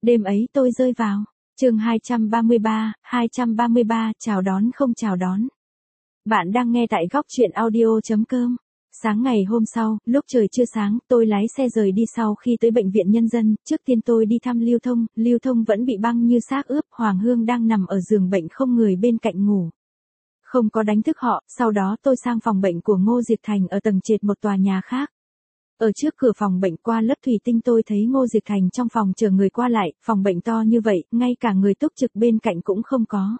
Đêm ấy tôi rơi vào. Chương 233, chào đón không chào đón. Bạn đang nghe tại góc truyện audio.com. Sáng ngày hôm sau, lúc trời chưa sáng, tôi lái xe rời đi. Sau khi tới bệnh viện nhân dân, trước tiên tôi đi thăm Lưu Thông vẫn bị băng như xác ướp, Hoàng Hương đang nằm ở giường bệnh không người bên cạnh ngủ. Không có đánh thức họ, sau đó tôi sang phòng bệnh của Ngô Diệp Thành ở tầng trệt một tòa nhà khác. Ở trước cửa phòng bệnh qua lớp thủy tinh tôi thấy Ngô Diệp Thành trong phòng chờ người qua lại, phòng bệnh to như vậy, ngay cả người túc trực bên cạnh cũng không có.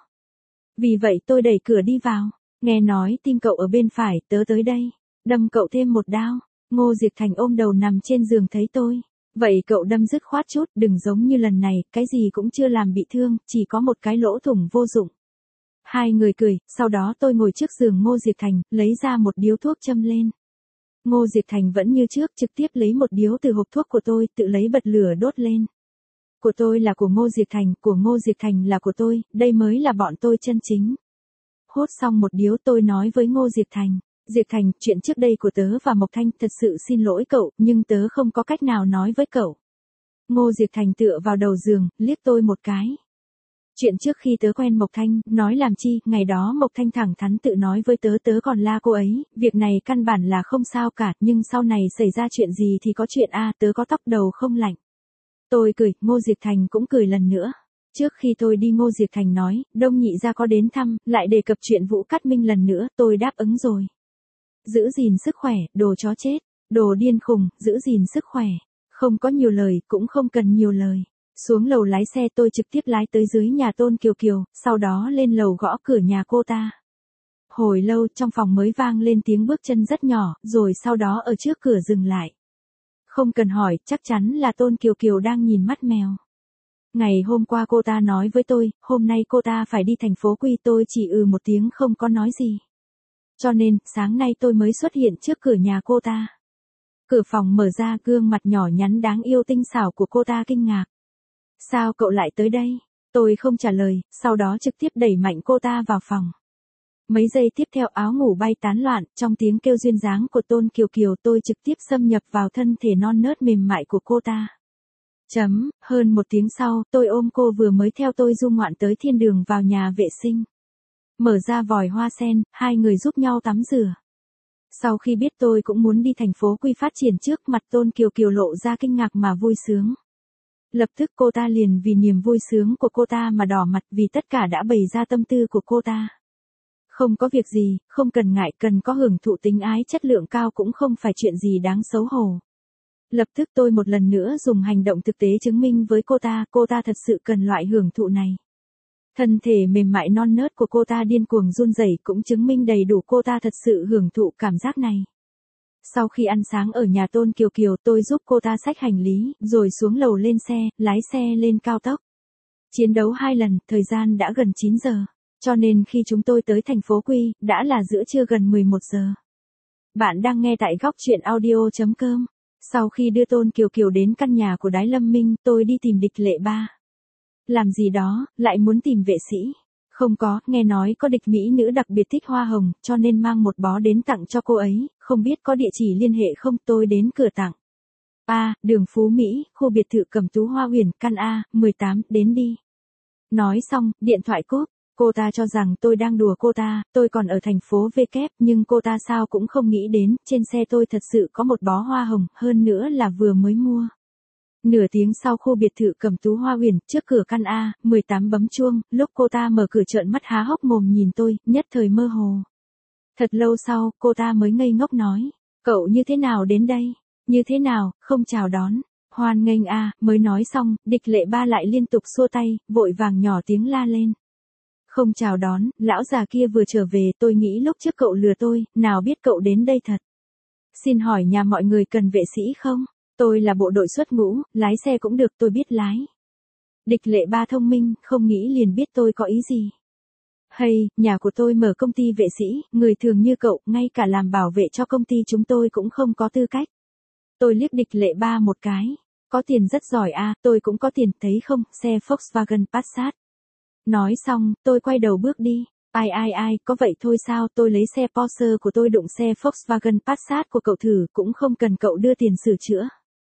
Vì vậy tôi đẩy cửa đi vào, nghe nói tim cậu ở bên phải, tớ tới đây, đâm cậu thêm một đao. Ngô Diệp Thành ôm đầu nằm trên giường thấy tôi. Vậy cậu đâm dứt khoát chút, đừng giống như lần này, cái gì cũng chưa làm bị thương, chỉ có một cái lỗ thủng vô dụng. Hai người cười, sau đó tôi ngồi trước giường Ngô Diệp Thành, lấy ra một điếu thuốc châm lên. Ngô Diệp Thành vẫn như trước, trực tiếp lấy một điếu từ hộp thuốc của tôi, tự lấy bật lửa đốt lên. Của tôi là của Ngô Diệp Thành, của Ngô Diệp Thành là của tôi, đây mới là bọn tôi chân chính. Hốt xong một điếu tôi nói với Ngô Diệp Thành. Diệp Thành, chuyện trước đây của tớ và Mộc Thanh, thật sự xin lỗi cậu, nhưng tớ không có cách nào nói với cậu. Ngô Diệp Thành tựa vào đầu giường, liếc tôi một cái. Chuyện trước khi tớ quen Mộc Thanh, nói làm chi, ngày đó Mộc Thanh thẳng thắn tự nói với tớ, tớ còn la cô ấy, việc này căn bản là không sao cả, nhưng sau này xảy ra chuyện gì thì có chuyện a, tớ có tóc đầu không lạnh. Tôi cười, Ngô Diệp Thành cũng cười lần nữa. Trước khi tôi đi Ngô Diệp Thành nói, Đông Nhị gia có đến thăm, lại đề cập chuyện Vũ Cát Minh lần nữa, tôi đáp ứng rồi. Giữ gìn sức khỏe, đồ chó chết, đồ điên khùng, giữ gìn sức khỏe. Không có nhiều lời, cũng không cần nhiều lời. Xuống lầu lái xe tôi trực tiếp lái tới dưới nhà Tôn Kiều Kiều, sau đó lên lầu gõ cửa nhà cô ta. Hồi lâu trong phòng mới vang lên tiếng bước chân rất nhỏ, rồi sau đó ở trước cửa dừng lại. Không cần hỏi, chắc chắn là Tôn Kiều Kiều đang nhìn mắt mèo. Ngày hôm qua cô ta nói với tôi, hôm nay cô ta phải đi thành phố Quy, tôi chỉ một tiếng không có nói gì. Cho nên, sáng nay tôi mới xuất hiện trước cửa nhà cô ta. Cửa phòng mở ra, gương mặt nhỏ nhắn đáng yêu tinh xảo của cô ta kinh ngạc. Sao cậu lại tới đây? Tôi không trả lời, sau đó trực tiếp đẩy mạnh cô ta vào phòng. Mấy giây tiếp theo áo ngủ bay tán loạn, trong tiếng kêu duyên dáng của Tôn Kiều Kiều tôi trực tiếp xâm nhập vào thân thể non nớt mềm mại của cô ta. Hơn một tiếng sau, tôi ôm cô vừa mới theo tôi du ngoạn tới thiên đường vào nhà vệ sinh. Mở ra vòi hoa sen, hai người giúp nhau tắm rửa. Sau khi biết tôi cũng muốn đi thành phố Quy phát triển trước, mặt Tôn Kiều Kiều lộ ra kinh ngạc mà vui sướng. Lập tức cô ta liền vì niềm vui sướng của cô ta mà đỏ mặt, vì tất cả đã bày ra tâm tư của cô ta. Không có việc gì, không cần ngại, cần có hưởng thụ tình ái chất lượng cao cũng không phải chuyện gì đáng xấu hổ. Lập tức tôi một lần nữa dùng hành động thực tế chứng minh với cô ta thật sự cần loại hưởng thụ này. Thân thể mềm mại non nớt của cô ta điên cuồng run rẩy cũng chứng minh đầy đủ cô ta thật sự hưởng thụ cảm giác này. Sau khi ăn sáng ở nhà Tôn Kiều Kiều tôi giúp cô ta xách hành lý, rồi xuống lầu lên xe, lái xe lên cao tốc. Chiến đấu 2 lần, thời gian đã gần 9 giờ. Cho nên khi chúng tôi tới thành phố Quy, đã là giữa trưa gần 11 giờ. Bạn đang nghe tại góc truyện audio.com. Sau khi đưa Tôn Kiều Kiều đến căn nhà của Đái Lâm Minh, tôi đi tìm Địch Lệ Ba. Làm gì đó, lại muốn tìm vệ sĩ. Không có, nghe nói có Địch mỹ nữ đặc biệt thích hoa hồng, cho nên mang một bó đến tặng cho cô ấy, không biết có địa chỉ liên hệ không, tôi đến cửa tặng. Đường Phú Mỹ, khu biệt thự Cẩm Tú Hoa Huyền, căn A, 18, đến đi. Nói xong, điện thoại cúp. Cô ta cho rằng tôi đang đùa cô ta, tôi còn ở thành phố V kép, nhưng cô ta sao cũng không nghĩ đến, trên xe tôi thật sự có một bó hoa hồng, hơn nữa là vừa mới mua. Nửa tiếng sau khu biệt thự Cẩm Tú Hoa Huyền, trước cửa căn A, 18 bấm chuông, lúc cô ta mở cửa trợn mắt há hốc mồm nhìn tôi, nhất thời mơ hồ. Thật lâu sau, cô ta mới ngây ngốc nói, cậu như thế nào đến đây? Như thế nào, không chào đón? Hoan nghênh mới nói xong, Địch Lệ Ba lại liên tục xua tay, vội vàng nhỏ tiếng la lên. Không chào đón, lão già kia vừa trở về, tôi nghĩ lúc trước cậu lừa tôi, nào biết cậu đến đây thật. Xin hỏi nhà mọi người cần vệ sĩ không? Tôi là bộ đội xuất ngũ, lái xe cũng được, tôi biết lái. Địch Lệ Ba thông minh, không nghĩ liền biết tôi có ý gì. Hay, nhà của tôi mở công ty vệ sĩ, người thường như cậu, ngay cả làm bảo vệ cho công ty chúng tôi cũng không có tư cách. Tôi liếc Địch Lệ Ba một cái. Có tiền rất giỏi tôi cũng có tiền, thấy không, xe Volkswagen Passat. Nói xong, tôi quay đầu bước đi. Ai, có vậy thôi sao, tôi lấy xe Porsche của tôi đụng xe Volkswagen Passat của cậu thử, cũng không cần cậu đưa tiền sửa chữa.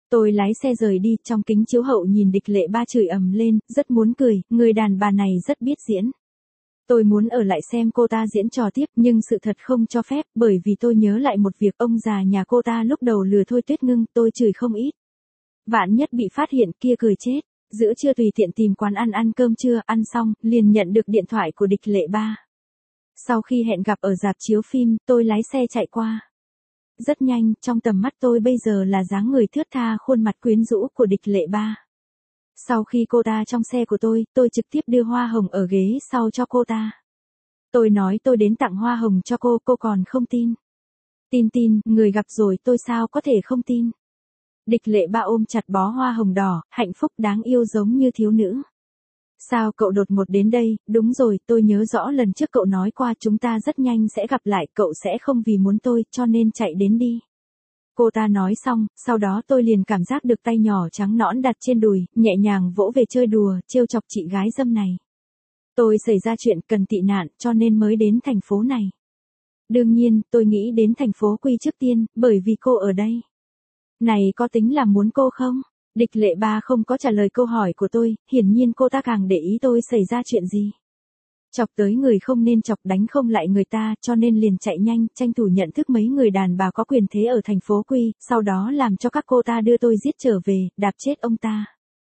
Tôi lái xe rời đi, trong kính chiếu hậu nhìn Địch Lệ Ba chửi ầm lên, rất muốn cười, người đàn bà này rất biết diễn. Tôi muốn ở lại xem cô ta diễn trò tiếp, nhưng sự thật không cho phép, bởi vì tôi nhớ lại một việc ông già nhà cô ta lúc đầu lừa Thôi Tuyết Ngưng, tôi chửi không ít. Vạn nhất bị phát hiện kia cười chết. Giữa trưa tùy tiện tìm quán ăn cơm trưa, ăn xong, liền nhận được điện thoại của Địch Lệ Ba. Sau khi hẹn gặp ở rạp chiếu phim, tôi lái xe chạy qua. Rất nhanh, trong tầm mắt tôi bây giờ là dáng người thướt tha khuôn mặt quyến rũ của Địch Lệ Ba. Sau khi cô ta trong xe của tôi trực tiếp đưa hoa hồng ở ghế sau cho cô ta. Tôi nói tôi đến tặng hoa hồng cho cô còn không tin. Tin, người gặp rồi tôi sao có thể không tin. Địch Lệ Ba ôm chặt bó hoa hồng đỏ, hạnh phúc đáng yêu giống như thiếu nữ. Sao cậu đột ngột đến đây, đúng rồi, tôi nhớ rõ lần trước cậu nói qua chúng ta rất nhanh sẽ gặp lại, cậu sẽ không vì muốn tôi, cho nên chạy đến đi. Cô ta nói xong, sau đó tôi liền cảm giác được tay nhỏ trắng nõn đặt trên đùi, nhẹ nhàng vỗ về chơi đùa, trêu chọc chị gái dâm này. Tôi xảy ra chuyện cần tị nạn, cho nên mới đến thành phố này. Đương nhiên, tôi nghĩ đến thành phố Quy trước tiên, bởi vì cô ở đây. Này có tính là muốn cô không? Địch Lệ Ba không có trả lời câu hỏi của tôi, hiển nhiên cô ta càng để ý tôi xảy ra chuyện gì. Chọc tới người không nên chọc, đánh không lại người ta, cho nên liền chạy nhanh, tranh thủ nhận thức mấy người đàn bà có quyền thế ở thành phố Quy, sau đó làm cho các cô ta đưa tôi giết trở về, đạp chết ông ta.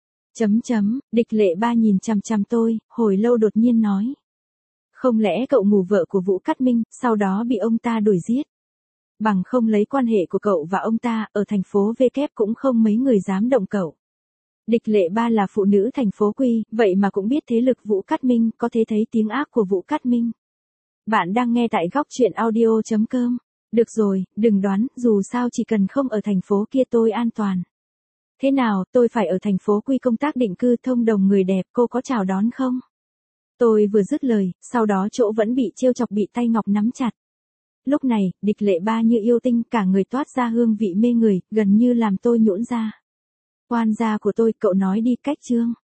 Địch Lệ Ba nhìn chằm chằm tôi, hồi lâu đột nhiên nói. Không lẽ cậu ngủ vợ của Vũ Cát Minh, sau đó bị ông ta đuổi giết? Bằng không lấy quan hệ của cậu và ông ta, ở thành phố V kép cũng không mấy người dám động cậu. Địch Lệ Ba là phụ nữ thành phố Quy, vậy mà cũng biết thế lực Vũ Cát Minh, có thể thấy tiếng ác của Vũ Cát Minh. Bạn đang nghe tại góc truyện audio.com. Được rồi, đừng đoán, dù sao chỉ cần không ở thành phố kia tôi an toàn. Thế nào, tôi phải ở thành phố Quy công tác định cư, thông đồng người đẹp, cô có chào đón không? Tôi vừa dứt lời, sau đó chỗ vẫn bị trêu chọc bị tay ngọc nắm chặt. Lúc này, Địch Lệ Ba như yêu tinh, cả người toát ra hương vị mê người, gần như làm tôi nhũn ra. Oan gia của tôi, cậu nói đi, cách chương.